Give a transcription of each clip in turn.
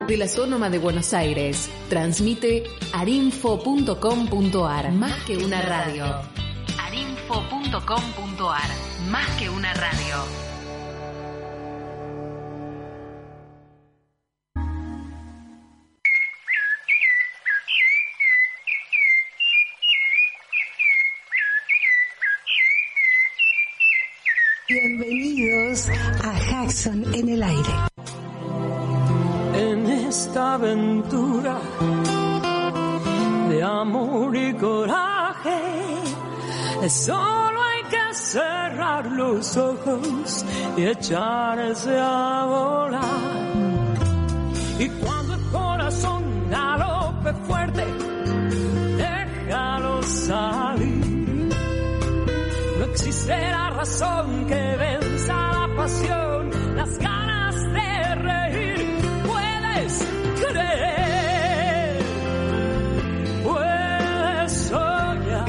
De la Sonoma de Buenos Aires, transmite arinfo.com.ar, más que una radio. arinfo.com.ar, más que una radio. Bienvenidos a Jackson en el aire. En esta aventura de amor y coraje, solo hay que cerrar los ojos y echarse a volar. Y cuando el corazón galope fuerte, déjalo salir. No existe la razón que venza la pasión, las ganas de reír. Puedes creer, puedes soñar.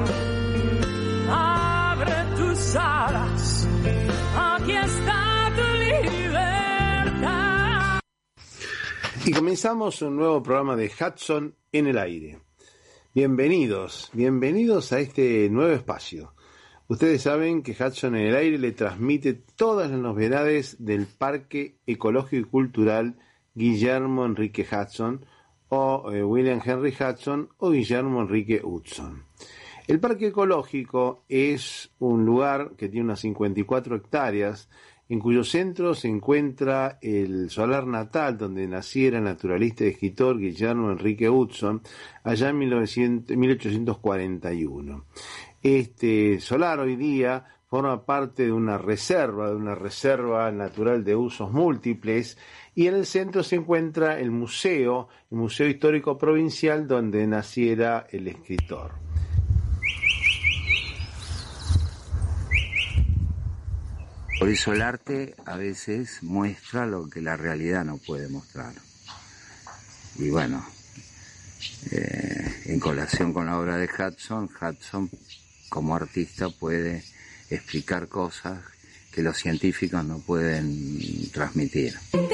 Abre tus alas, aquí está tu libertad. Y comenzamos un nuevo programa de Hudson en el aire. Bienvenidos a este nuevo espacio. Ustedes saben que Hudson en el aire le transmite todas las novedades del Parque Ecológico y Cultural Guillermo Enrique Hudson, o William Henry Hudson, o Guillermo Enrique Hudson. El Parque Ecológico es un lugar que tiene unas 54 hectáreas, en cuyo centro se encuentra el solar natal donde naciera el naturalista y escritor Guillermo Enrique Hudson, allá en 1841. Este solar hoy día forma parte de una reserva natural de usos múltiples, y en el centro se encuentra el Museo Histórico Provincial donde naciera el escritor. Por eso el arte a veces muestra lo que la realidad no puede mostrar. Y bueno, en colación con la obra de Hudson como artista puede explicar cosas que los científicos no pueden transmitir.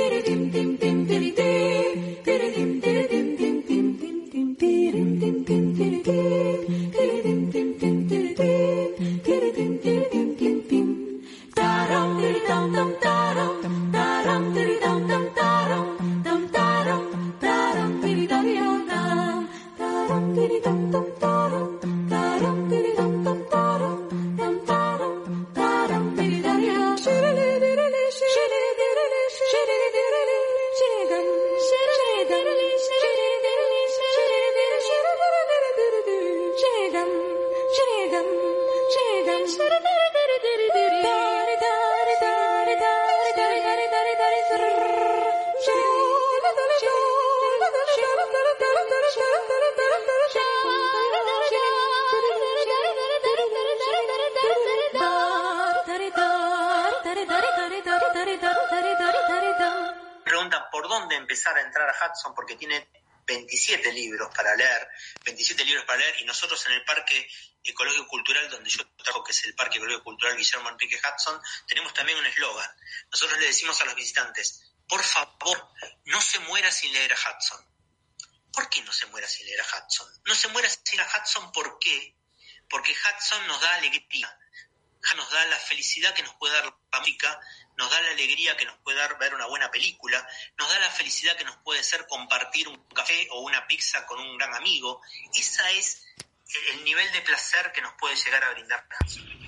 Porque tiene 27 libros para leer, y nosotros en el Parque Ecológico Cultural, donde yo trabajo, que es el Parque Ecológico Cultural Guillermo Enrique Hudson, tenemos también un eslogan. Nosotros le decimos a los visitantes: por favor, no se muera sin leer a Hudson. ¿Por qué no se muera sin leer a Hudson? No se muera sin leer a Hudson, ¿por qué? Porque Hudson nos da alegría, nos da la felicidad que nos puede dar la música, nos da la alegría que nos puede dar ver una buena película, nos da la felicidad que nos puede ser compartir un café o una pizza con un gran amigo. Ese es el nivel de placer que nos puede llegar a brindar Hudson.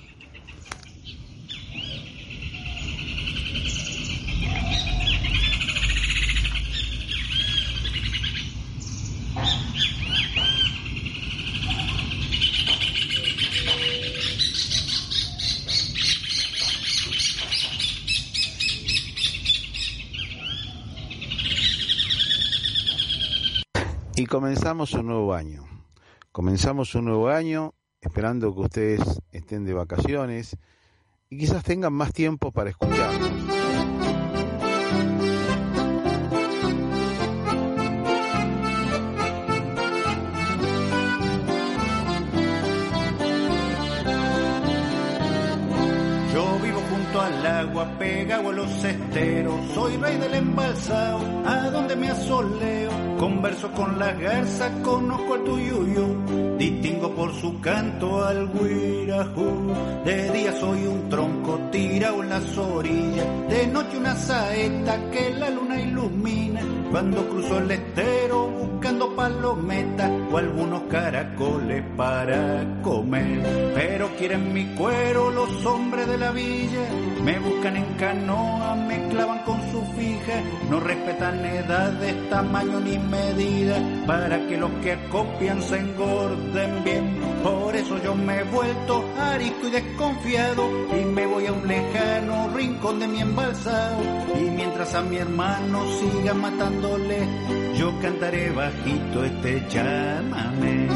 Y comenzamos un nuevo año, esperando que ustedes estén de vacaciones y quizás tengan más tiempo para escucharnos. Yo vivo junto al agua, pegado pegado a los esteros, soy rey del embalsado, a donde me asoleo, converso con las garzas, conozco al tuyuyo, distingo por su canto al guirajú. De día soy un tronco tirado en las orillas, de noche una saeta que la luna ilumina, cuando cruzo el estero buscando palometas o algunos caracoles para comer. Pero quieren mi cuero los hombres de la villa, me buscan en canoa, me clavan con su fija, no respetan edades, tamaño ni medida, para que los que acopian se engorden bien. Por eso yo me he vuelto arisco y desconfiado, y me voy a un lejano rincón de mi embalsado, y mientras a mi hermano siga matándole, yo cantaré bajito este chamamé.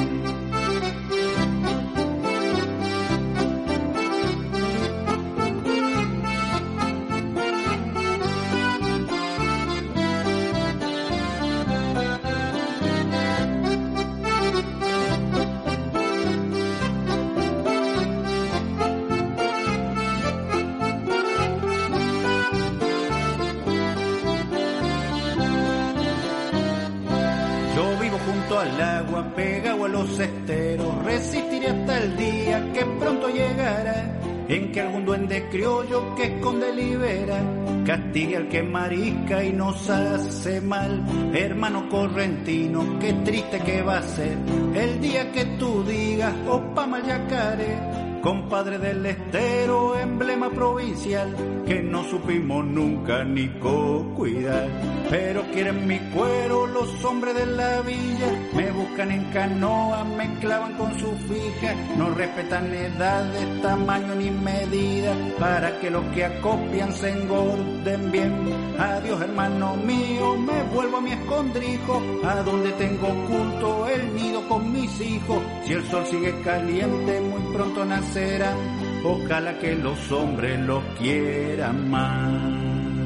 Al agua, pegado a los esteros, resistiré hasta el día que pronto llegará, en que algún duende criollo que esconde libera, castigue al que marisca y nos hace mal. Hermano correntino, qué triste que va a ser el día que tú digas opa Mayacaré, compadre del estero, emblema provincial, que no supimos nunca ni cuidar. Pero quieren mi cuero los hombres de la villa, me buscan en canoa, me clavan con su fija, no respetan edades, tamaño ni medida, para que los que acopian se engorden bien. Adiós hermano mío, me vuelvo a mi escondrijo, a donde tengo oculto el nido con mis hijos. Si el sol sigue caliente, muy pronto nacerán, ojalá que los hombres los quieran más.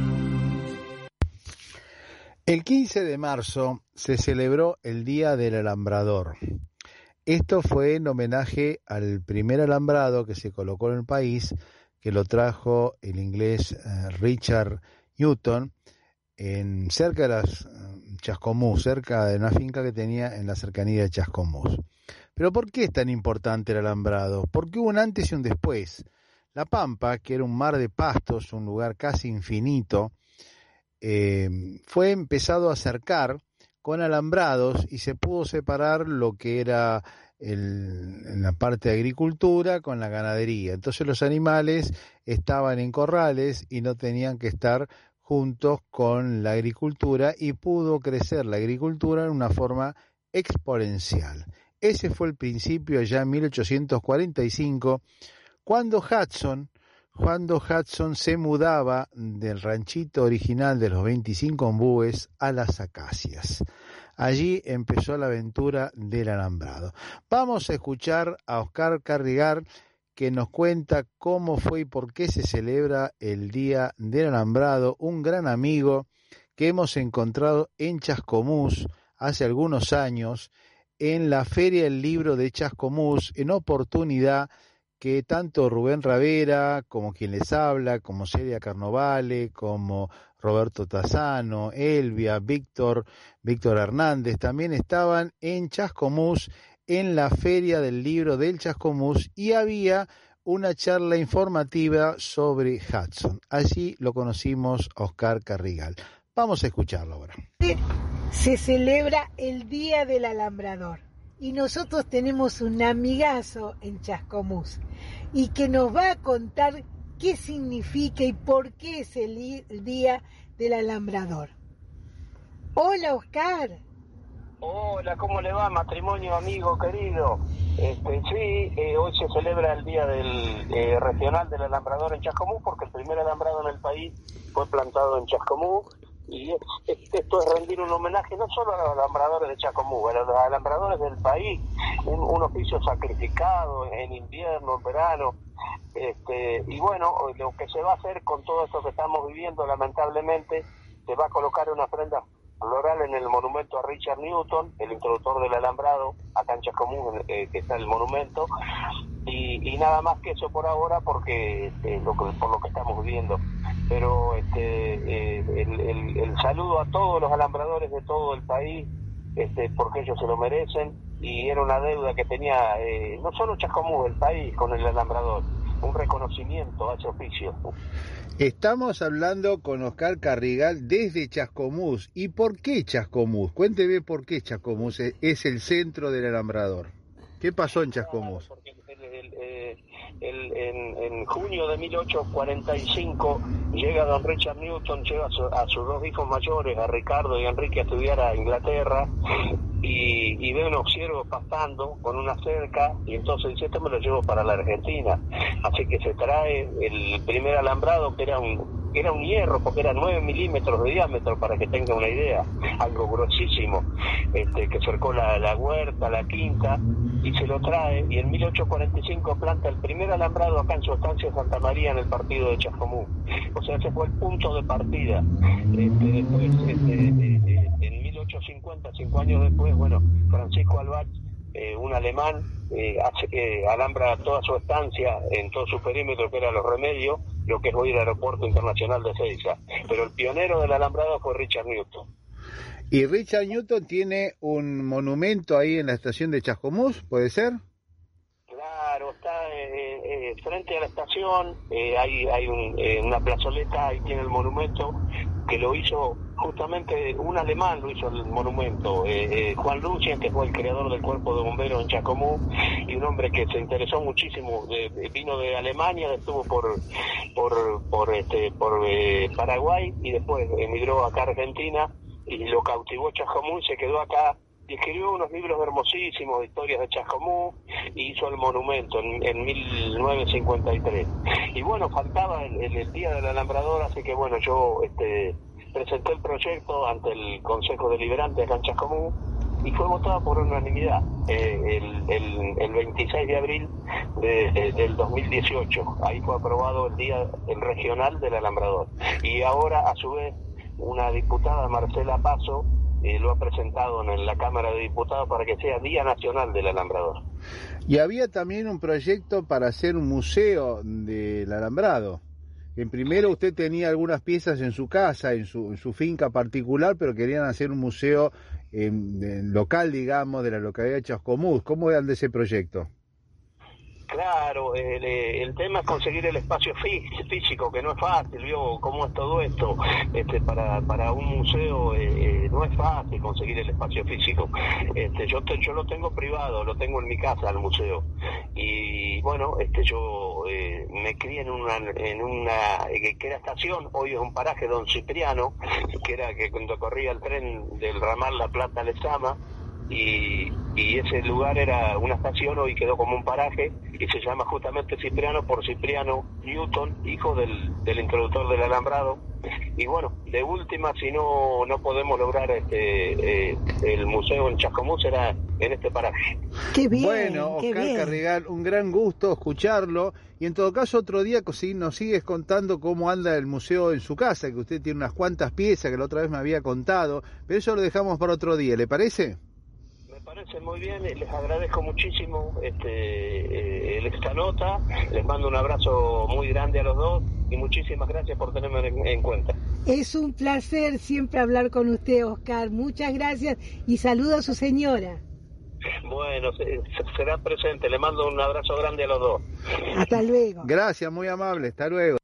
El 15 de marzo se celebró el Día del Alambrador. Esto fue en homenaje al primer alambrado que se colocó en el país, que lo trajo el inglés Richard Newton, cerca de las Chascomús, cerca de una finca que tenía en la cercanía de Chascomús. Pero ¿por qué es tan importante el alambrado? Porque hubo un antes y un después. La Pampa, que era un mar de pastos, un lugar casi infinito, fue empezado a cercar con alambrados y se pudo separar lo que era en la parte de agricultura con la ganadería. Entonces los animales estaban en corrales y no tenían que estar juntos con la agricultura, y pudo crecer la agricultura en una forma exponencial. Ese fue el principio allá en 1845, cuando Hudson se mudaba del ranchito original de los 25 ombúes a las acacias. Allí empezó la aventura del alambrado. Vamos a escuchar a Oscar Carrigal, que nos cuenta cómo fue y por qué se celebra el Día del Alambrado, un gran amigo que hemos encontrado en Chascomús hace algunos años, en la Feria del Libro de Chascomús, en oportunidad que tanto Rubén Ravera, como quien les habla, como Celia Carnovale, como Roberto Tazzano, Elvia, Víctor Hernández, también estaban en Chascomús, en la Feria del Libro del Chascomús, y había una charla informativa sobre Hudson. Allí lo conocimos a Oscar Carrigal. Vamos a escucharlo ahora. Se celebra el Día del Alambrador y nosotros tenemos un amigazo en Chascomús y que nos va a contar qué significa y por qué es el Día del Alambrador. Hola, Oscar. Hola, ¿cómo le va, matrimonio amigo querido? Hoy se celebra el Día del Regional del Alambrador en Chascomús, porque el primer alambrado en el país fue plantado en Chascomús, y esto es rendir un homenaje no solo a los alambradores de Chascomús, a los alambradores del país, un oficio sacrificado en invierno, en verano, y bueno, lo que se va a hacer con todo esto que estamos viviendo, lamentablemente, se va a colocar una ofrenda floral en el monumento a Richard Newton, el introductor del alambrado, acá en Chascomús, que está el monumento, y nada más que eso por ahora, porque por lo que estamos viviendo. pero el saludo a todos los alambradores de todo el país, porque ellos se lo merecen, y era una deuda que tenía no solo Chascomús, el país, con el alambrador, un reconocimiento a ese oficio. Estamos hablando con Oscar Carrigal desde Chascomús. ¿Y por qué Chascomús? Cuénteme por qué Chascomús es el centro del alambrador. ¿Qué pasó en Chascomús? Porque en junio de 1845 llega don Richard Newton, lleva a sus dos hijos mayores, a Ricardo y a Enrique, a estudiar a Inglaterra, y ve unos ciervos pastando con una cerca, y entonces dice, esto me lo llevo para la Argentina. Así que se trae el primer alambrado, que era un hierro, porque era 9 milímetros de diámetro, para que tenga una idea, algo gruesísimo, que cercó la huerta, la quinta, y se lo trae, y en 1845 planta el primer alambrado acá en su estancia Santa María, en el partido de Chascomús. O sea, ese fue el punto de partida. Después, en 1850, 5 años después, bueno, Francisco Albach, un alemán, alambra toda su estancia en todo su perímetro, que era Los Remedios, lo que es hoy el Aeropuerto Internacional de Ezeiza. Pero el pionero del alambrado fue Richard Newton. ¿Y Richard Newton tiene un monumento ahí en la estación de Chascomús, puede ser? Claro, está frente a la estación, hay una plazoleta, ahí tiene el monumento, que lo hizo justamente un alemán, lo hizo el monumento, Juan Luchen, que fue el creador del cuerpo de bomberos en Chascomús, y un hombre que se interesó muchísimo, vino de Alemania, estuvo por Paraguay, y después emigró acá a Argentina, y lo cautivó Chascomús, y se quedó acá, y escribió unos libros hermosísimos de historias de Chascomús, y hizo el monumento en 1953. Y bueno, faltaba el Día del Alambrador, así que bueno, yo presenté el proyecto ante el Consejo Deliberante acá en Chascomús, y fue votado por unanimidad el 26 de abril del 2018. Ahí fue aprobado el regional del alambrador. Y ahora, a su vez, una diputada, Marcela Paso, lo ha presentado en la Cámara de Diputados para que sea Día Nacional del Alambrador. Y había también un proyecto para hacer un museo del alambrado. En primero usted tenía algunas piezas en su casa, en su finca particular, pero querían hacer un museo local, digamos, de la localidad de Chascomús. ¿Cómo anda ese proyecto? Claro, el tema es conseguir el espacio físico, que no es fácil, ¿vio? ¿Cómo es todo esto? Para un museo no es fácil conseguir el espacio físico. Yo lo tengo privado, lo tengo en mi casa, el museo. Y bueno, yo me crié en una que era estación, hoy es un paraje Don Cipriano, que era que cuando corría el tren del ramal La Plata-Lezama, y ese lugar era una estación, hoy quedó como un paraje, y se llama justamente Cipriano por Cipriano Newton, hijo del introductor del alambrado. Y bueno, de última, si no podemos lograr el museo en Chascomús, será en este paraje. Qué bien. Bueno, Oscar Carrigal, un gran gusto escucharlo, y en todo caso otro día nos sigues contando cómo anda el museo en su casa, que usted tiene unas cuantas piezas que la otra vez me había contado, pero eso lo dejamos para otro día, ¿le parece? Parece muy bien, les agradezco muchísimo esta nota, les mando un abrazo muy grande a los dos y muchísimas gracias por tenerme en cuenta. Es un placer siempre hablar con usted, Oscar, muchas gracias y saludo a su señora. Bueno, será presente, le mando un abrazo grande a los dos. Hasta luego. Gracias, muy amable, hasta luego.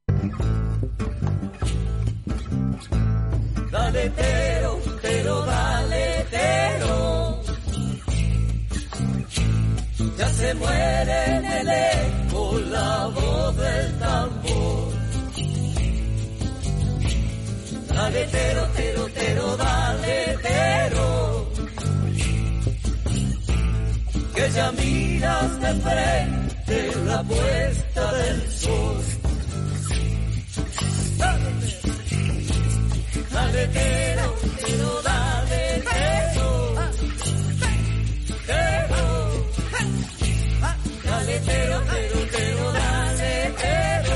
Dale, tero, dale, tero. Ya se muere en el eco la voz del tambor. Dale, tero, dale, tero. Que ya miras de frente la puesta del sol. Dale, tero, dale, tero. Dale, tero, dale, tero.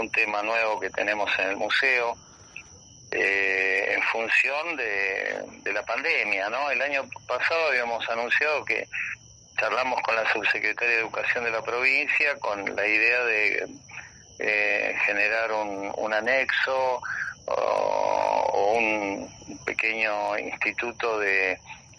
un tema nuevo que tenemos en el museo, en función de la pandemia, ¿no? El año pasado habíamos anunciado que charlamos con la subsecretaria de Educación de la provincia con la idea de generar un anexo o un pequeño instituto de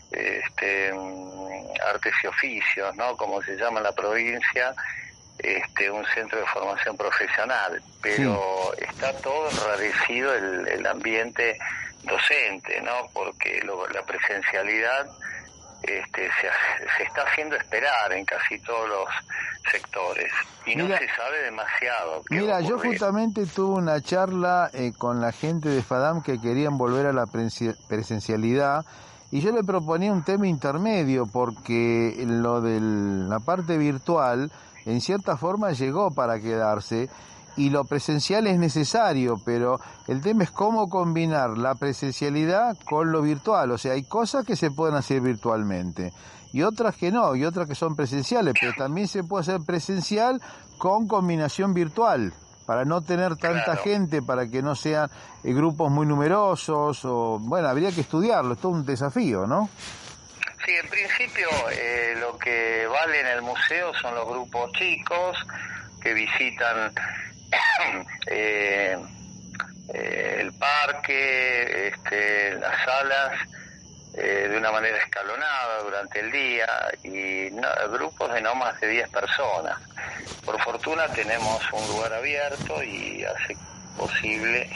artes y oficios, ¿no? Como se llama en la provincia, un centro de formación profesional, pero está todo enrarecido el ambiente docente, ¿no? Porque la presencialidad se está haciendo esperar en casi todos los sectores y no se sabe demasiado. Mira, yo justamente tuve una charla con la gente de FADAM que querían volver a la presencialidad, y yo le proponía un tema intermedio, porque lo de la parte virtual en cierta forma llegó para quedarse y lo presencial es necesario, pero el tema es cómo combinar la presencialidad con lo virtual. O sea, hay cosas que se pueden hacer virtualmente y otras que no, y otras que son presenciales, pero también se puede hacer presencial con combinación virtual, para no tener tanta gente, para que no sean grupos muy numerosos, o bueno, habría que estudiarlo, es todo un desafío, ¿no? Sí, en principio lo que vale en el museo son los grupos chicos que visitan el parque, las salas, de una manera escalonada durante el día, y grupos de no más de 10 personas. Por fortuna tenemos un lugar abierto y hace posible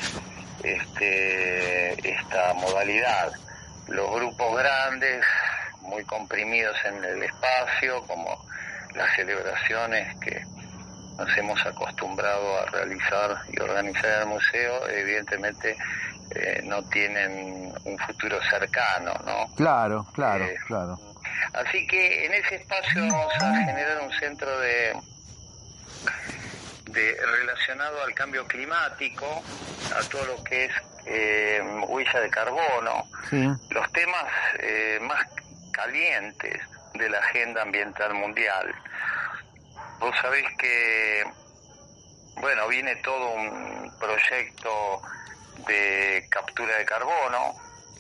esta modalidad. Los grupos grandes, muy comprimidos en el espacio, como las celebraciones que nos hemos acostumbrado a realizar y organizar en el museo, evidentemente no tienen un futuro cercano, ¿no? Claro. Así que en ese espacio vamos a generar un centro de relacionado al cambio climático, a todo lo que es huella de carbono, los temas más calientes de la agenda ambiental mundial. Vos sabés que, bueno, viene todo un proyecto de captura de carbono.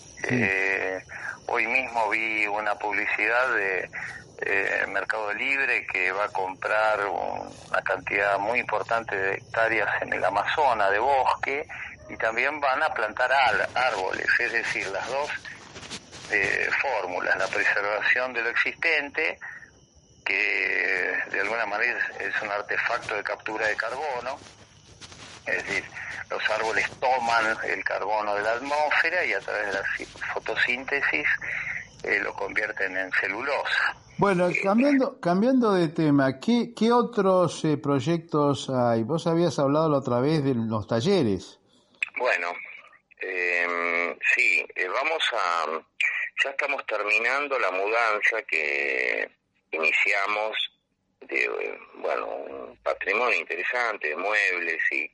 Hoy mismo vi una publicidad de Mercado Libre que va a comprar una cantidad muy importante de hectáreas en el Amazonas de bosque, y también van a plantar árboles, es decir, las dos fórmulas, la preservación de lo existente, que de alguna manera es un artefacto de captura de carbono, es decir, los árboles toman el carbono de la atmósfera y a través de la fotosíntesis lo convierten en celulosa. Bueno, cambiando de tema, ¿qué otros proyectos hay? Vos habías hablado la otra vez de los talleres. Bueno, sí, ya estamos terminando la mudanza que iniciamos de, un patrimonio interesante de muebles y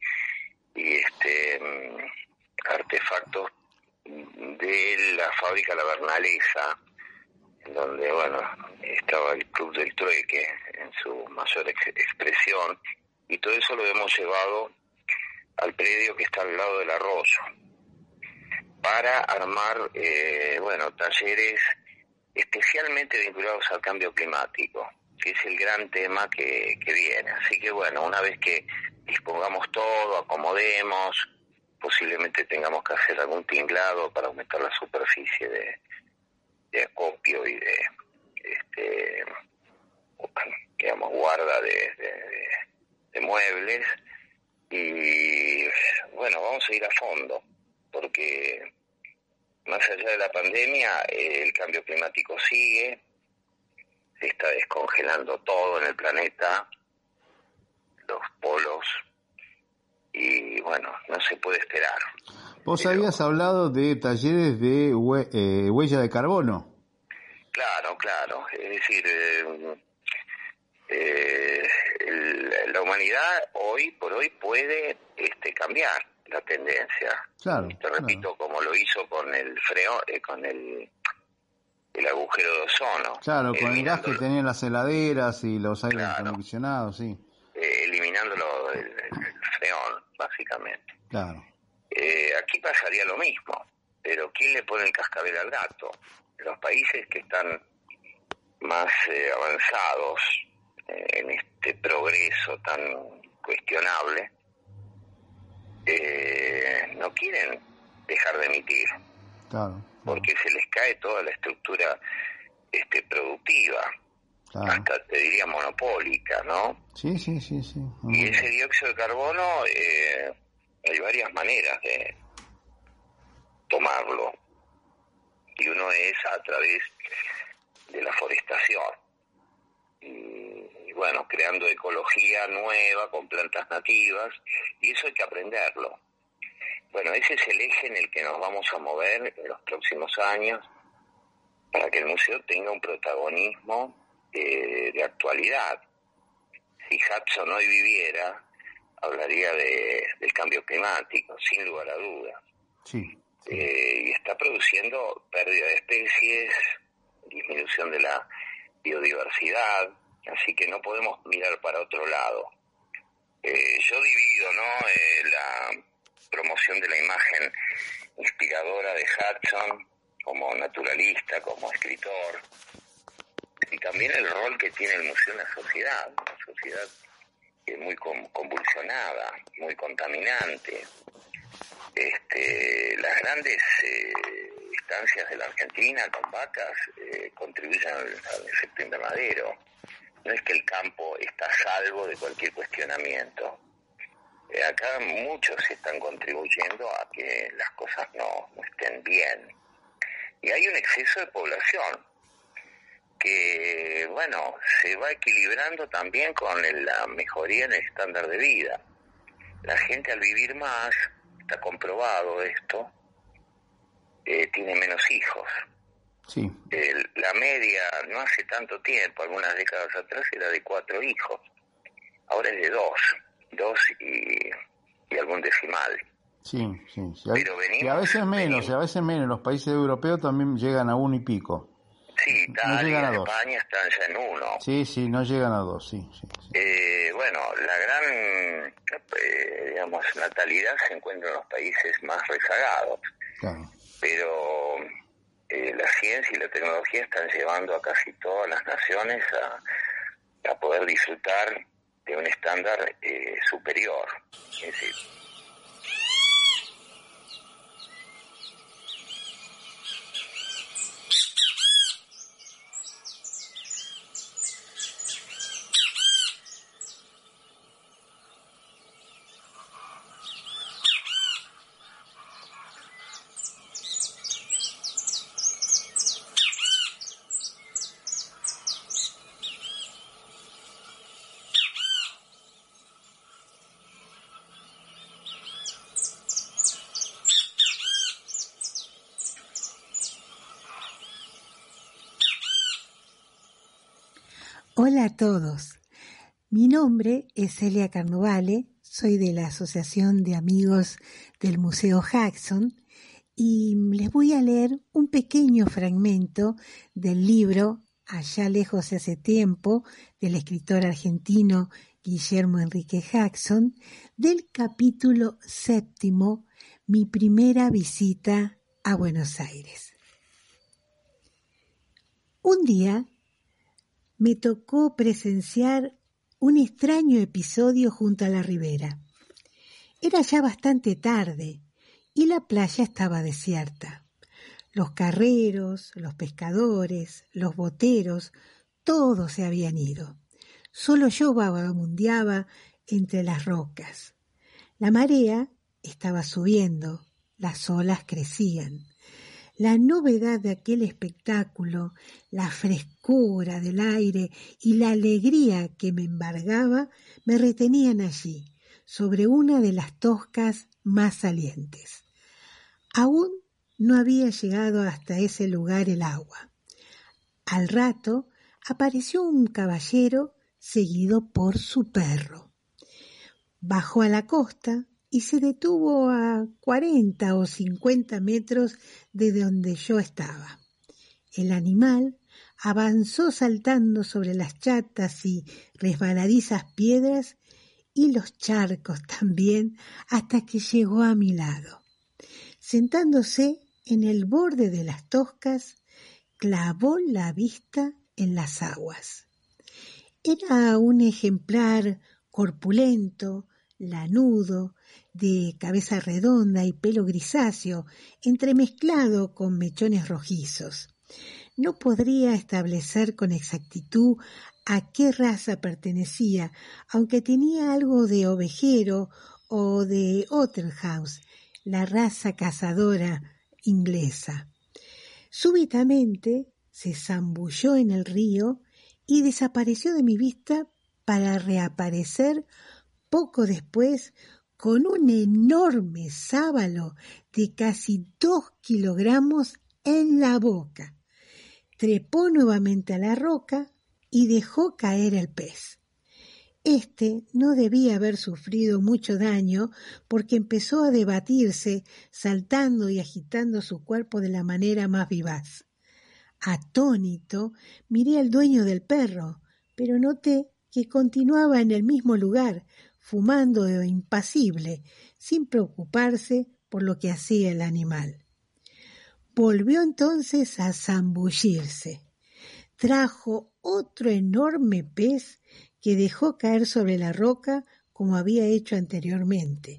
artefactos de la fábrica La Bernalesa, en donde, estaba el Club del Trueque en su mayor expresión, y todo eso lo hemos llevado al predio que está al lado del arroyo, para armar, talleres especialmente vinculados al cambio climático, que es el gran tema que viene. Así que, una vez que dispongamos todo, acomodemos, posiblemente tengamos que hacer algún tinglado para aumentar la superficie de acopio y de guarda de muebles, y vamos a ir a fondo, porque más allá de la pandemia el cambio climático sigue, se está descongelando todo en el planeta, los polos, y no se puede esperar. Vos habías hablado de talleres de huella de carbono. Claro, es decir, la humanidad hoy por hoy puede cambiar la tendencia. Claro. Te repito, como lo hizo con el agujero de ozono. Claro, con el gas que tenían las heladeras y los aires acondicionados, sí. Eliminándolo el opinión, básicamente. Claro. Aquí pasaría lo mismo, pero ¿quién le pone el cascabel al gato? Los países que están más avanzados en este progreso tan cuestionable, no quieren dejar de emitir, Claro. porque se les cae toda la estructura productiva, Claro. hasta te diría monopólica, ¿no? Sí. Y ese dióxido de carbono, hay varias maneras de tomarlo, y uno es a través de la forestación, y bueno, creando ecología nueva con plantas nativas, y eso hay que aprenderlo. Bueno, ese es el eje en el que nos vamos a mover en los próximos años para que el museo tenga un protagonismo de actualidad. Si Hudson hoy viviera, hablaría del cambio climático, sin lugar a dudas. Sí. Y está produciendo pérdida de especies, disminución de la biodiversidad, así que no podemos mirar para otro lado. Yo divido, ¿no?, la promoción de la imagen inspiradora de Hudson como naturalista, como escritor, y también el rol que tiene el museo en la sociedad, una sociedad que es muy convulsionada, muy contaminante. Las grandes estancias de la Argentina con vacas contribuyen al efecto invernadero. No es que el campo está a salvo de cualquier cuestionamiento. Acá muchos están contribuyendo a que las cosas no estén bien. Y hay un exceso de población que, bueno, se va equilibrando también con la mejoría en el estándar de vida. La gente, al vivir más, está comprobado esto, tiene menos hijos. Sí. La media, no hace tanto tiempo, algunas décadas atrás, era de 4 hijos. Ahora es de 2 y algún decimal. Sí. Pero y a veces menos, los países europeos también llegan a 1 y pico. Sí, Italia, España están ya en 1. Sí, no llegan a 2, sí. Bueno, la gran, natalidad se encuentra en los países más rezagados. Claro. Pero la ciencia y la tecnología están llevando a casi todas las naciones a poder disfrutar de un estándar superior. Es decir, Hola a todos, mi nombre es Celia Carnovale, soy de la Asociación de Amigos del Museo Hudson y les voy a leer un pequeño fragmento del libro Allá lejos hace tiempo del escritor argentino Guillermo Enrique Hudson, del capítulo 7, Mi primera visita a Buenos Aires. Un día me tocó presenciar un extraño episodio junto a la ribera. Era ya bastante tarde y la playa estaba desierta. Los carreros, los pescadores, los boteros, todos se habían ido. Solo yo vagabundeaba entre las rocas. La marea estaba subiendo, las olas crecían. La novedad de aquel espectáculo, la frescura del aire y la alegría que me embargaba me retenían allí, sobre una de las toscas más salientes. Aún no había llegado hasta ese lugar el agua. Al rato apareció un caballero seguido por su perro. Bajó a la costa y se detuvo a 40 o 50 metros de donde yo estaba. El animal avanzó saltando sobre las chatas y resbaladizas piedras y los charcos también, hasta que llegó a mi lado. Sentándose en el borde de las toscas, clavó la vista en las aguas. Era un ejemplar corpulento, lanudo, de cabeza redonda y pelo grisáceo, entremezclado con mechones rojizos. No podría establecer con exactitud a qué raza pertenecía, aunque tenía algo de ovejero o de Otterhouse, la raza cazadora inglesa. Súbitamente se zambulló en el río y desapareció de mi vista para reaparecer poco después con un enorme sábalo de casi 2 kilogramos en la boca. Trepó nuevamente a la roca y dejó caer el pez. Este no debía haber sufrido mucho daño porque empezó a debatirse, saltando y agitando su cuerpo de la manera más vivaz. Atónito, miré al dueño del perro, pero noté que continuaba en el mismo lugar, fumando impasible, sin preocuparse por lo que hacía el animal. Volvió entonces a zambullirse. Trajo otro enorme pez que dejó caer sobre la roca como había hecho anteriormente.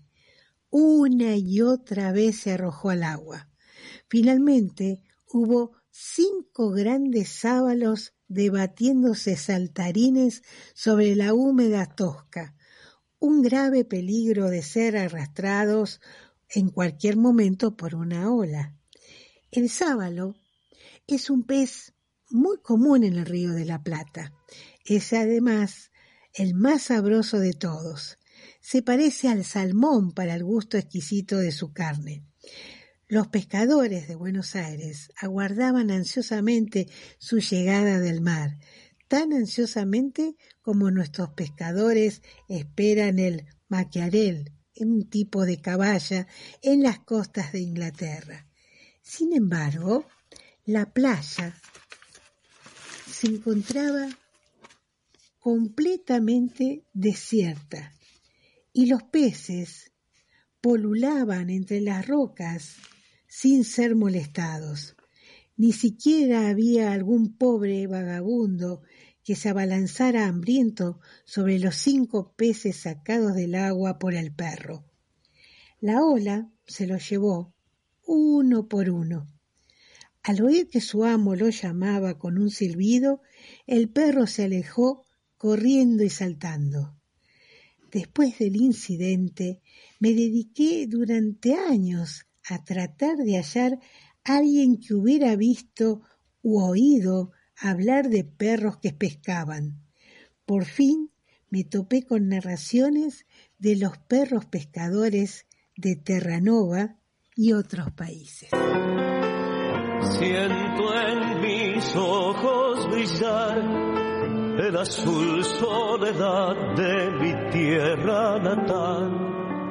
Una y otra vez se arrojó al agua. Finalmente hubo 5 grandes sábalos debatiéndose saltarines sobre la húmeda tosca, un grave peligro de ser arrastrados en cualquier momento por una ola. El sábalo es un pez muy común en el Río de la Plata. Es además el más sabroso de todos. Se parece al salmón para el gusto exquisito de su carne. Los pescadores de Buenos Aires aguardaban ansiosamente su llegada del mar, tan ansiosamente como nuestros pescadores esperan el mackerel, un tipo de caballa, en las costas de Inglaterra. Sin embargo, la playa se encontraba completamente desierta y los peces polulaban entre las rocas sin ser molestados. Ni siquiera había algún pobre vagabundo que se abalanzara hambriento sobre los 5 peces sacados del agua por el perro. La ola se los llevó uno por uno. Al oír que su amo lo llamaba con un silbido, el perro se alejó corriendo y saltando. Después del incidente, me dediqué durante años a tratar de hallar a alguien que hubiera visto u oído hablar de perros que pescaban. Por fin me topé con narraciones de los perros pescadores de Terranova y otros países. Siento en mis ojos brillar el azul soledad de mi tierra natal.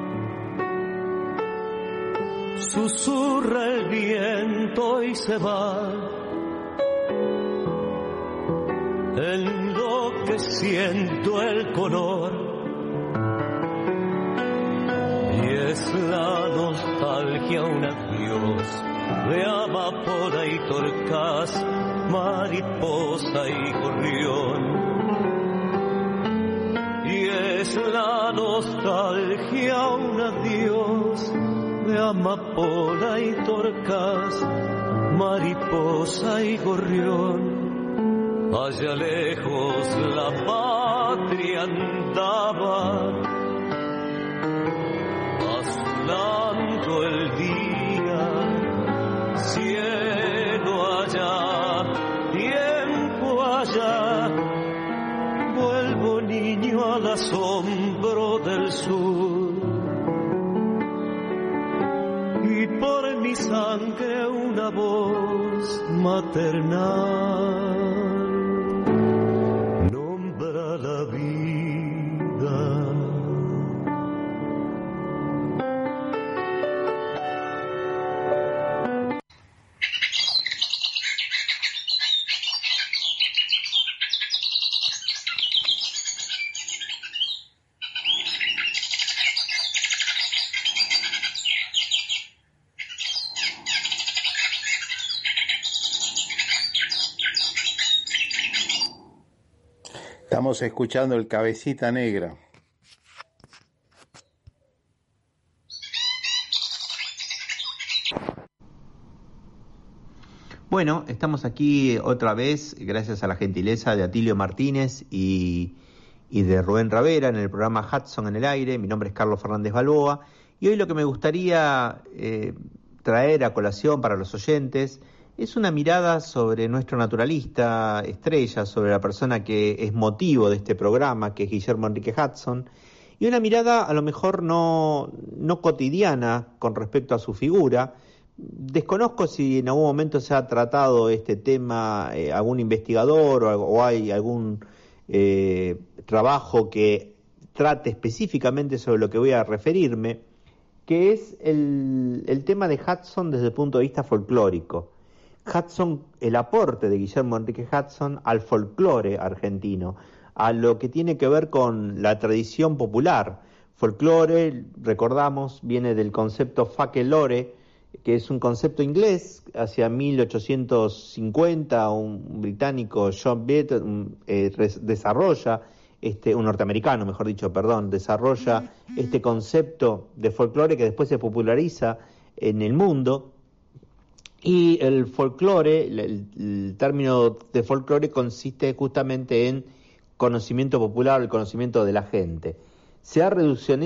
Susurra el viento y se va, enloqueciendo el color. Y es la nostalgia un adiós de amapola y torcaz, mariposa y gorrión. Y es la nostalgia un adiós de amapola y torcaz, mariposa y gorrión. Allá lejos la patria andaba, azulando el día, cielo allá, tiempo allá. Vuelvo niño al asombro del sur, y por mi sangre una voz maternal nombra la vida. Estamos escuchando el Cabecita Negra. Bueno, estamos aquí otra vez gracias a la gentileza de Atilio Martínez y de Rubén Ravera en el programa Hudson en el aire. Mi nombre es Carlos Fernández Balboa y hoy lo que me gustaría traer a colación para los oyentes es una mirada sobre nuestro naturalista estrella, sobre la persona que es motivo de este programa, que es Guillermo Enrique Hudson, y una mirada a lo mejor no cotidiana con respecto a su figura. Desconozco si en algún momento se ha tratado este tema algún investigador o hay algún trabajo que trate específicamente sobre lo que voy a referirme, que es el tema de Hudson desde el punto de vista folclórico. Hudson, el aporte de Guillermo Enrique Hudson al folclore argentino, a lo que tiene que ver con la tradición popular. Folclore, recordamos, viene del concepto folklore, que es un concepto inglés. Hacia 1850 un británico, John Bett, desarrolla, un norteamericano, mejor dicho, desarrolla este concepto de folclore que después se populariza en el mundo. Y el folclore, el término de folclore consiste justamente en conocimiento popular, el conocimiento de la gente. Se ha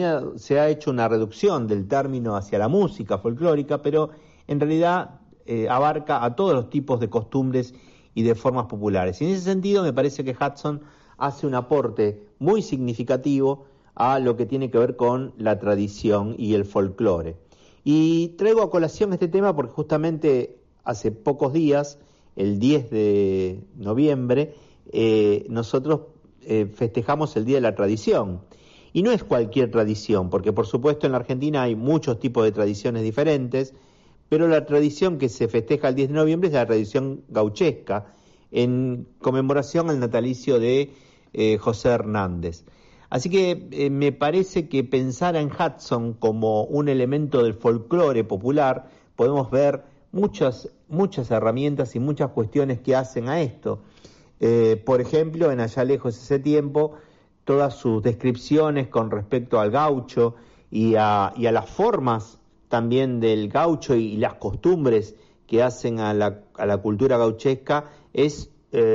hecho una reducción del término hacia la música folclórica, pero en realidad abarca a todos los tipos de costumbres y de formas populares. Y en ese sentido me parece que Hudson hace un aporte muy significativo a lo que tiene que ver con la tradición y el folclore. Y traigo a colación este tema porque justamente hace pocos días, el 10 de noviembre, nosotros festejamos el Día de la Tradición. Y no es cualquier tradición, porque por supuesto en la Argentina hay muchos tipos de tradiciones diferentes, pero la tradición que se festeja el 10 de noviembre es la tradición gauchesca, en conmemoración al natalicio de José Hernández. Así que me parece que pensar en Hudson como un elemento del folclore popular, podemos ver muchas herramientas y muchas cuestiones que hacen a esto. Por ejemplo, en Allá lejos ese tiempo, todas sus descripciones con respecto al gaucho y a las formas también del gaucho y las costumbres que hacen a la cultura gauchesca es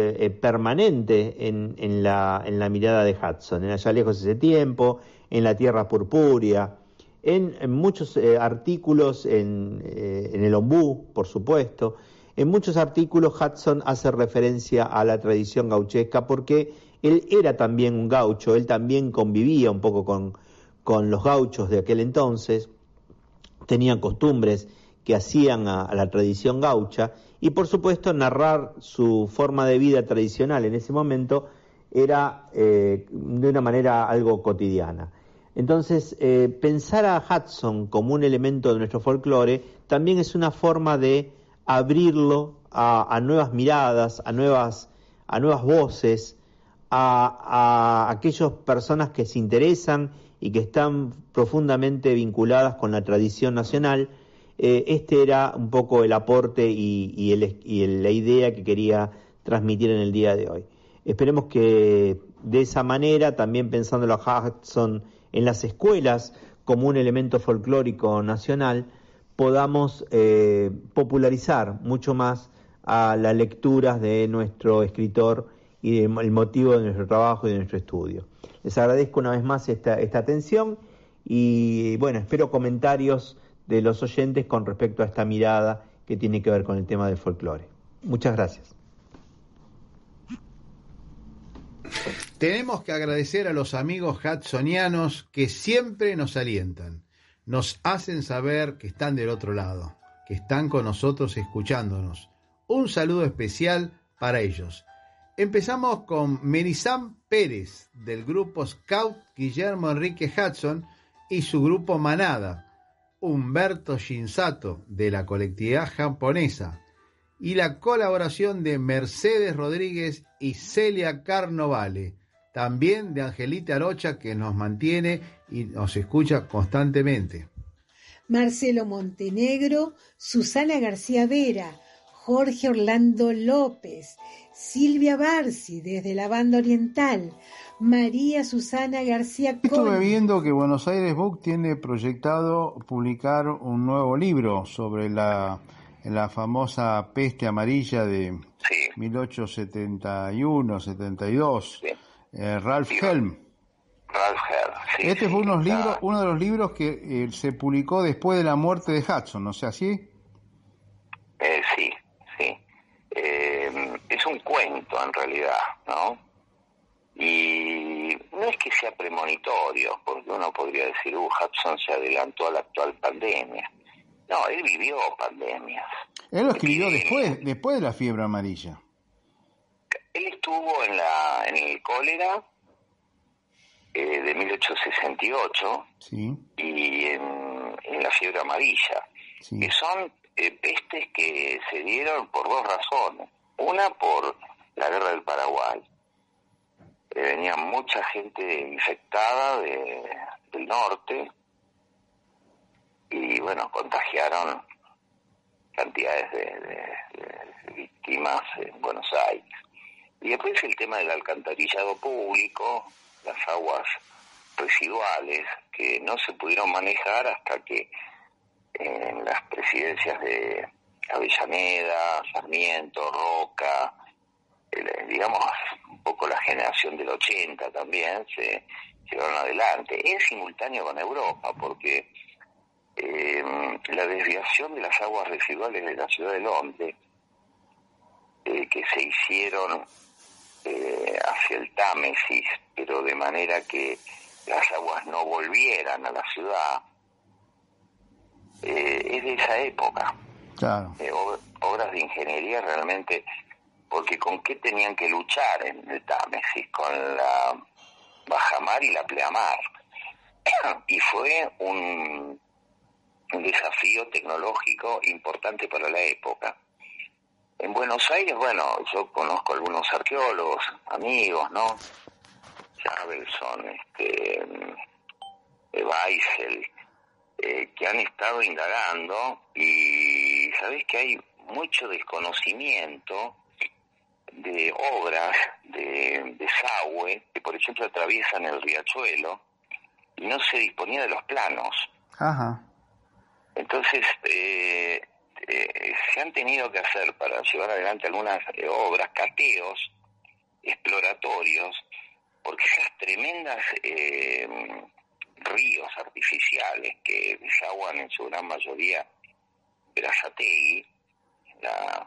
permanente en la mirada de Hudson, en Allá lejos ese tiempo, en La tierra purpúrea, en muchos artículos, en el Ombú, por supuesto. En muchos artículos Hudson hace referencia a la tradición gauchesca porque él era también un gaucho, él también convivía un poco con los gauchos de aquel entonces, tenían costumbres que hacían a la tradición gaucha, y por supuesto narrar su forma de vida tradicional en ese momento era de una manera algo cotidiana. Entonces, pensar a Hudson como un elemento de nuestro folclore también es una forma de abrirlo a nuevas miradas, a nuevas voces, a aquellas personas que se interesan y que están profundamente vinculadas con la tradición nacional. Este era un poco el aporte y la idea que quería transmitir en el día de hoy. Esperemos que de esa manera, también pensándolo a Hudson en las escuelas como un elemento folclórico nacional, podamos popularizar mucho más a las lecturas de nuestro escritor y el motivo de nuestro trabajo y de nuestro estudio. Les agradezco una vez más esta atención y bueno, espero comentarios de los oyentes con respecto a esta mirada que tiene que ver con el tema del folclore. Muchas gracias. Tenemos que agradecer a los amigos hudsonianos que siempre nos alientan, nos hacen saber que están del otro lado, que están con nosotros escuchándonos. Un saludo especial para ellos. Empezamos con Merizán Pérez, del grupo Scout Guillermo Enrique Hudson y su grupo Manada, Humberto Shinsato, de la colectividad japonesa, y la colaboración de Mercedes Rodríguez y Celia Carnovale, también de Angelita Arocha, que nos mantiene y nos escucha constantemente. Marcelo Montenegro, Susana García Vera, Jorge Orlando López, Silvia Barsi desde la Banda Oriental, María Susana García Estuve Coni. viendo que Buenos Aires Book tiene proyectado publicar un nuevo libro sobre la famosa peste amarilla de 1871-72, Ralph Helm. Este fue uno de los libros que se publicó después de la muerte de Hudson, ¿no es así? Sí. Es un cuento en realidad, ¿no? Y no es que sea premonitorio, porque uno podría decir, Hudson se adelantó a la actual pandemia. No, él vivió pandemias. Él lo escribió después de la fiebre amarilla. Él estuvo en el cólera de 1868 sí. Y en la fiebre amarilla, sí. Que son pestes que se dieron por dos razones. Una, por la guerra del Paraguay. Venía mucha gente infectada del norte y, bueno, contagiaron cantidades de víctimas en Buenos Aires. Y después el tema del alcantarillado público, las aguas residuales, que no se pudieron manejar hasta que en las presidencias de Avellaneda, Sarmiento, Roca, digamos, un poco la generación del 80 también, se llevaron adelante. Es simultáneo con Europa, porque la desviación de las aguas residuales de la ciudad de Londres, que se hicieron hacia el Támesis, pero de manera que las aguas no volvieran a la ciudad, es de esa época. Claro. Obras de ingeniería realmente, porque ¿con qué tenían que luchar en el Támesis? Con la bajamar y la pleamar. Y fue un desafío tecnológico importante para la época. En Buenos Aires, bueno, yo conozco algunos arqueólogos, amigos, ¿no? Javelson, Weissel, que han estado indagando, y sabés que hay mucho desconocimiento de obras de desagüe que, por ejemplo, atraviesan el riachuelo y no se disponía de los planos. Ajá. Entonces, se han tenido que hacer para llevar adelante algunas obras, cateos exploratorios, porque esas tremendas ríos artificiales que desaguan en su gran mayoría Berazategui, la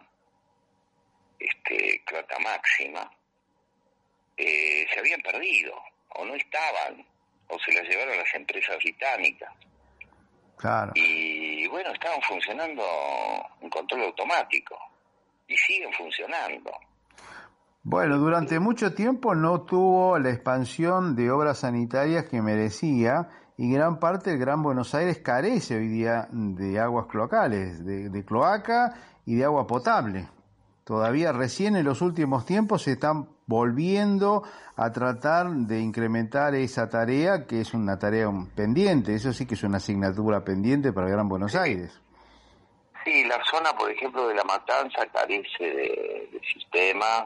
Cloaca Máxima, se habían perdido, o no estaban, o se las llevaron las empresas británicas. Claro. Y bueno, estaban funcionando en control automático, y siguen funcionando. Bueno, durante mucho tiempo no tuvo la expansión de obras sanitarias que merecía, y gran parte del Gran Buenos Aires carece hoy día de aguas cloacales, de cloaca y de agua potable. Todavía recién en los últimos tiempos se están volviendo a tratar de incrementar esa tarea, que es una tarea pendiente. Eso sí que es una asignatura pendiente para el Gran Buenos Aires. Sí, la zona, por ejemplo, de La Matanza carece de sistemas.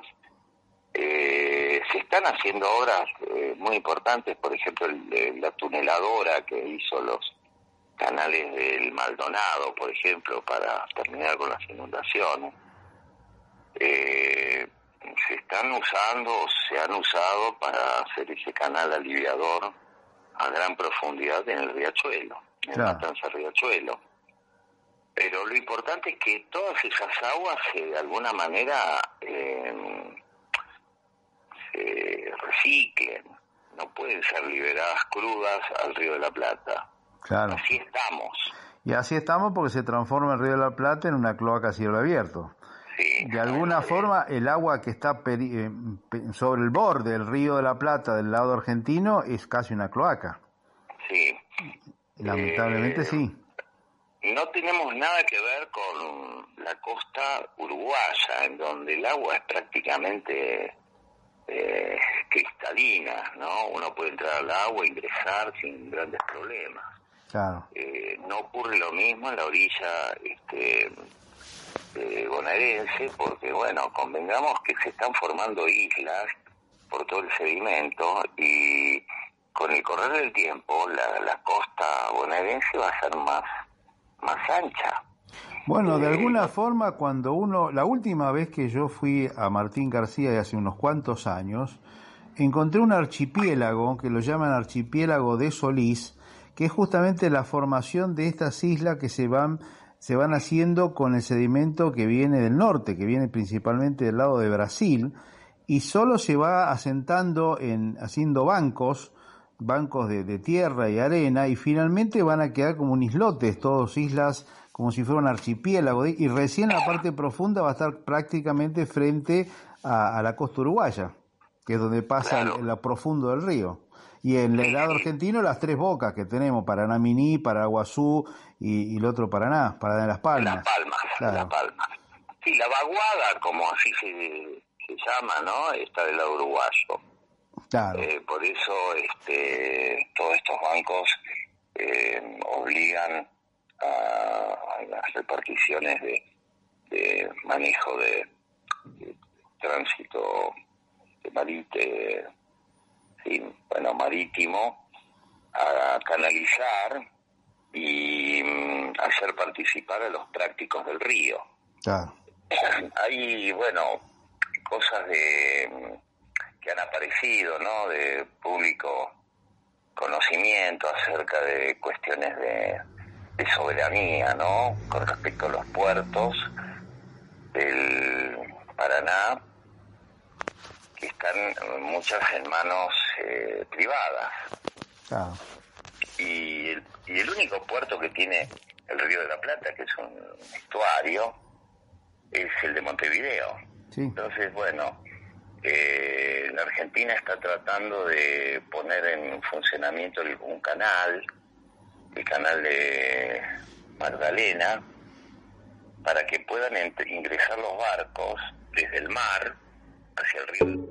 Se están haciendo obras muy importantes, por ejemplo, la tuneladora que hizo los canales del Maldonado, por ejemplo, para terminar con las inundaciones. Se han usado para hacer ese canal aliviador a gran profundidad en el riachuelo, en claro. el Matanza Riachuelo. Pero lo importante es que todas esas aguas de alguna manera se reciclen, no pueden ser liberadas crudas al Río de la Plata. Claro. Así estamos. Y así estamos porque se transforma el Río de la Plata en una cloaca a cielo abierto. Sí, de alguna forma el agua que está sobre el borde del Río de la Plata del lado argentino es casi una cloaca. Sí. Lamentablemente sí. No tenemos nada que ver con la costa uruguaya, en donde el agua es prácticamente cristalina, ¿no? Uno puede entrar al agua e ingresar sin grandes problemas. Claro. No ocurre lo mismo en la orilla bonaerense, porque bueno, convengamos que se están formando islas por todo el sedimento y con el correr del tiempo la costa bonaerense va a ser más ancha. Bueno, de alguna forma, la última vez que yo fui a Martín García, hace unos cuantos años, encontré un archipiélago que lo llaman Archipiélago de Solís, que es justamente la formación de estas islas que se van haciendo con el sedimento que viene del norte, que viene principalmente del lado de Brasil, y solo se va asentando haciendo bancos de tierra y arena, y finalmente van a quedar como un islotes, todos islas, como si fuera un archipiélago, y recién la parte profunda va a estar prácticamente frente a la costa uruguaya, que es donde pasa lo profundo del río. Y en el lado argentino las tres bocas que tenemos, Paraná-Miní, Paraguazú y el otro Paraná Las Palmas. Las Palmas, claro. Las Palmas. Sí, la vaguada, como así se llama, ¿no? Está del lado uruguayo. Claro. Por eso todos estos bancos obligan a las reparticiones de manejo de tránsito marítimo a canalizar y hacer participar a los prácticos del río. Claro. Hay, cosas que han aparecido, ¿no? De público conocimiento acerca de cuestiones de soberanía, ¿no? Con respecto a los puertos del Paraná, que están muchas en manos privadas. Claro. Y el único puerto que tiene el Río de la Plata, que es un estuario, es el de Montevideo. Sí. Entonces, la Argentina está tratando de poner en funcionamiento un canal, el canal de Magdalena, para que puedan ingresar los barcos desde el mar hacia el río.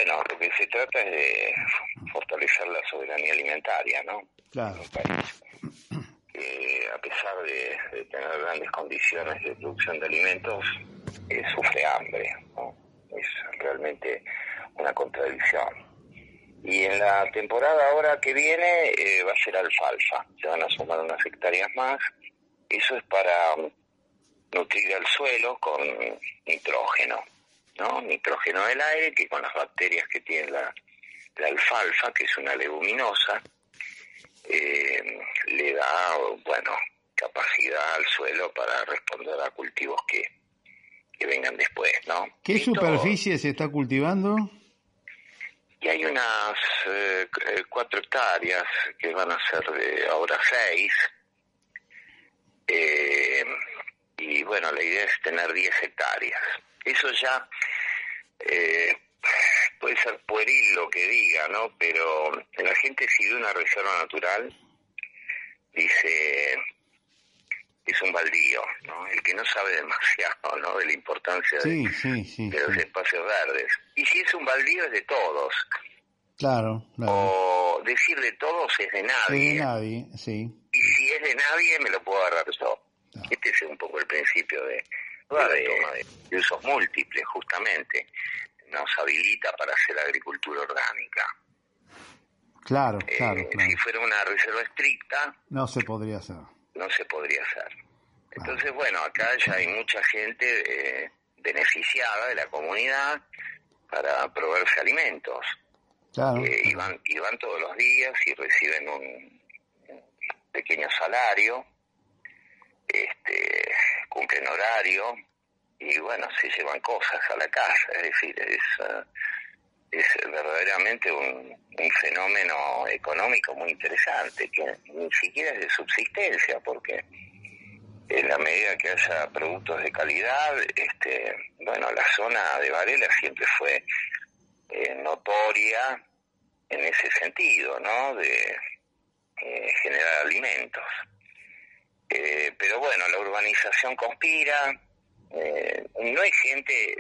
bueno, lo que se trata es de fortalecer la soberanía alimentaria, ¿no? Claro. En un país que, a pesar de tener grandes condiciones de producción de alimentos, sufre hambre, ¿no? Es realmente una contradicción. Y en la temporada ahora que viene va a ser alfalfa, se van a sumar unas hectáreas más. Eso es para nutrir al suelo con nitrógeno, ¿no? Nitrógeno del aire, que con las bacterias que tiene la alfalfa, que es una leguminosa, le da, bueno, capacidad al suelo para responder a cultivos que vengan después, ¿no? ¿Qué superficie se está cultivando? Y hay unas 4 hectáreas que van a ser ahora 6. Y bueno, la idea es tener 10 hectáreas. Eso ya puede ser pueril lo que diga, ¿no? Pero la gente, si ve una reserva natural, dice, es un baldío, ¿no? El que no sabe demasiado, ¿no? De la importancia de los espacios verdes. Y si es un baldío, es de todos. Claro. O decir de todos es de nadie. Es de nadie, sí. Y si es de nadie, me lo puedo agarrar yo. Claro. Este es un poco el principio de usos múltiples, justamente. Nos habilita para hacer agricultura orgánica. Claro. Si fuera una reserva estricta, no se podría hacer. Entonces, bueno, acá ya hay mucha gente beneficiada de la comunidad para proveerse alimentos. Claro. Y van todos los días y reciben un pequeño salario, cumplen horario y bueno, se llevan cosas a la casa. Es decir, es verdaderamente un fenómeno económico muy interesante, que ni siquiera es de subsistencia, porque en la medida que haya productos de calidad, bueno, la zona de Varela siempre fue notoria en ese sentido, ¿no? De generar alimentos. Pero bueno, la urbanización conspira, no hay gente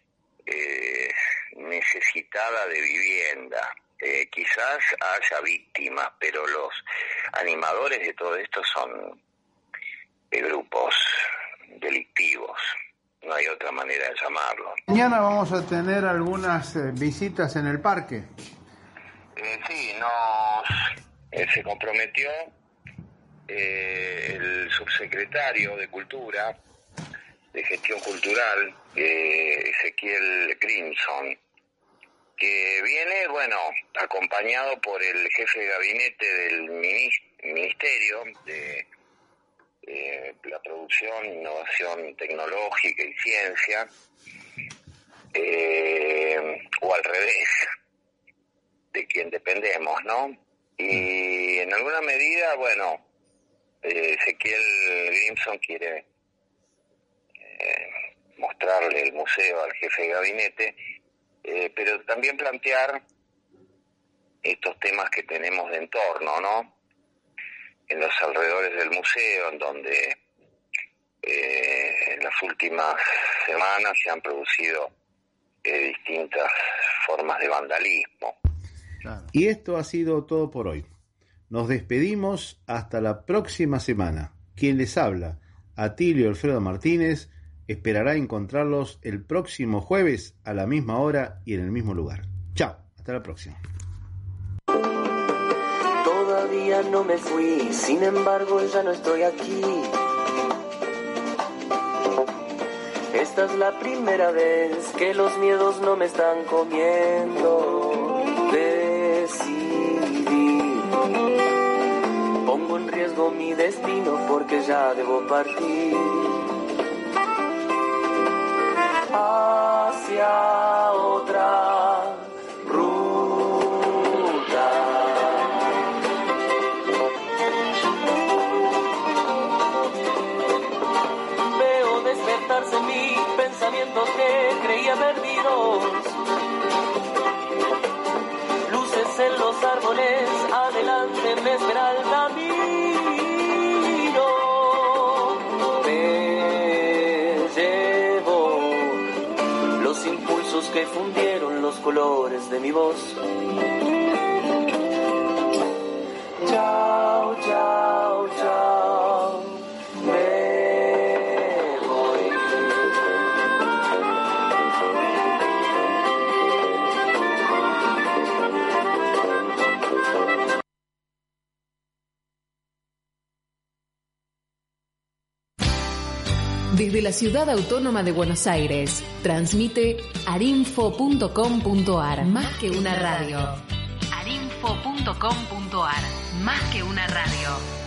necesitada de vivienda, quizás haya víctimas, pero los animadores de todo esto son grupos delictivos, no hay otra manera de llamarlo. Mañana vamos a tener algunas visitas en el parque. Sí, se comprometió el subsecretario de Cultura, de Gestión Cultural, Ezequiel Grimson, que viene, bueno, acompañado por el jefe de gabinete del Ministerio de la Producción, Innovación Tecnológica y Ciencia, o al revés, de quien dependemos, ¿no? Y en alguna medida, bueno, Ezequiel Grimson quiere mostrarle el museo al jefe de gabinete, pero también plantear estos temas que tenemos de entorno, ¿no? En los alrededores del museo, en donde en las últimas semanas se han producido distintas formas de vandalismo. Claro. Y esto ha sido todo por hoy. Nos despedimos hasta la próxima semana. Quien les habla, Atilio Alfredo Martínez, esperará encontrarlos el próximo jueves a la misma hora y en el mismo lugar. Chao, hasta la próxima. Todavía no me fui, sin embargo ya no estoy aquí. Esta es la primera vez que los miedos no me están comiendo. Decidí, pongo en riesgo mi destino porque ya debo partir hacia otra ruta. Veo despertarse mis pensamientos que creía perdidos. Luces en los árboles, adelante me espera el camino. Me llevo los impulsos que fundieron los colores de mi voz. Chao, chao, chao, me voy. Desde la Ciudad Autónoma de Buenos Aires, transmite arinfo.com.ar. Más que una radio. arinfo.com.ar. Más que una radio.